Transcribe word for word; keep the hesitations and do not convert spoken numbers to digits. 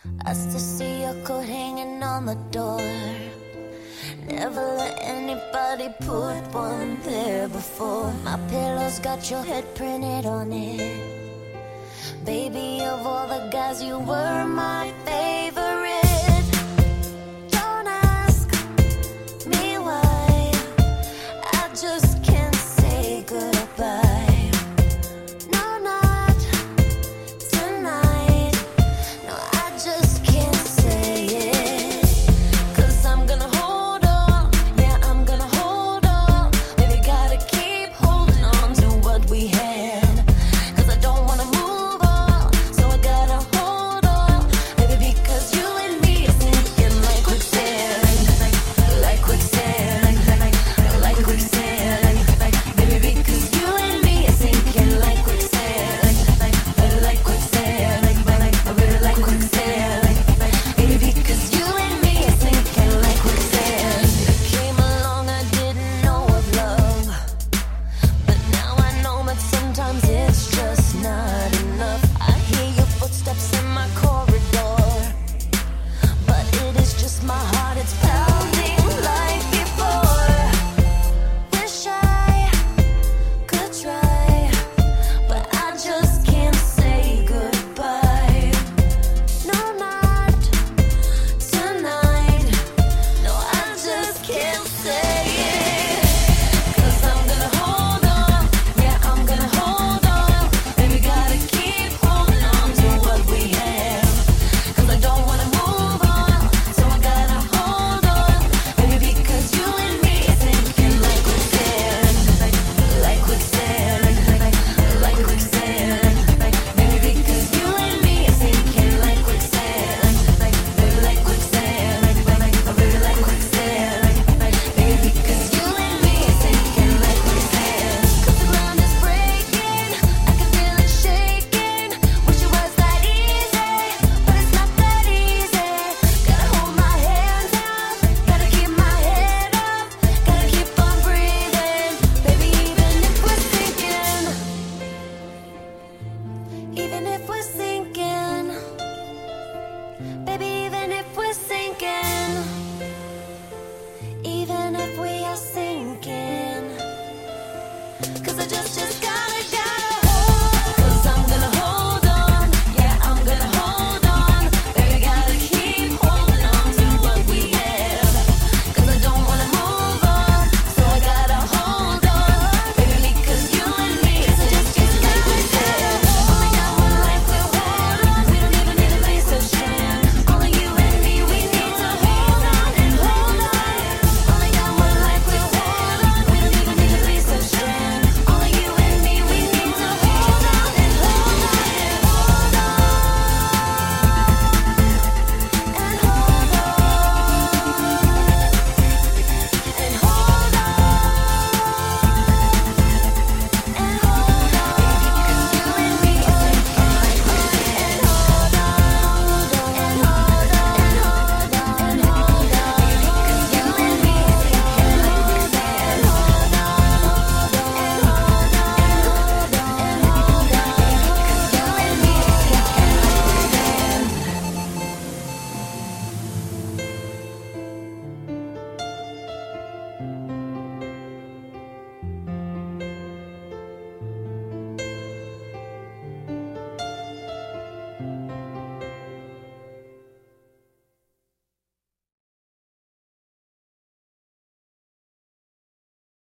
I still see your coat hanging on the door. Never let anybody put one there before. My pillow's got your head printed on it. Baby, of all the guys, you were my favorite. Don't ask me why, I just can't say goodbye. No, not tonight. No, I just can't say it. Cause I'm gonna hold on, yeah, I'm gonna hold on. Baby, gotta keep holding on to what we had. Cause I don't wanna move on, so I gotta hold on. Baby, because you and me are sinking like quicksand. Like, like quicksand. Like, like, like quicksand. Like, baby, because you and me are sinking like quicksand. Like, like, like quicksand. Like, like, I really like quicksand. Like, baby, because you and me are sinking like quicksand. You came along, I didn't know of love, but now I know that sometimes it's just not enough. I hear your footsteps in my corridor, but it is just my heart, it's pounding like before. Wish I could try, but I just can't say goodbye. No, not tonight. No, I just can't say it. Cause I'm gonna hold on, yeah, I'm gonna hold on. Baby, gotta keep holding on to what we have. Cause I don't wanna move on, so I gotta hold on. Baby, because you and me are sinking like quicksand. Like, like quicksand. Like, like quicksand. Like, baby, because you and me are sinking like quicksand. Like, baby, like quicksand. Like, like, I really like quicksand. Like, baby, because you and me are sinking like quicksand. Cause the ground is breaking, I can feel it shaking. Wish it was that easy, but it's not that easy. Gotta hold my hands out, gotta keep my head up, gotta keep on breathing. Baby, even if we're sinking, even if we're sinking, baby,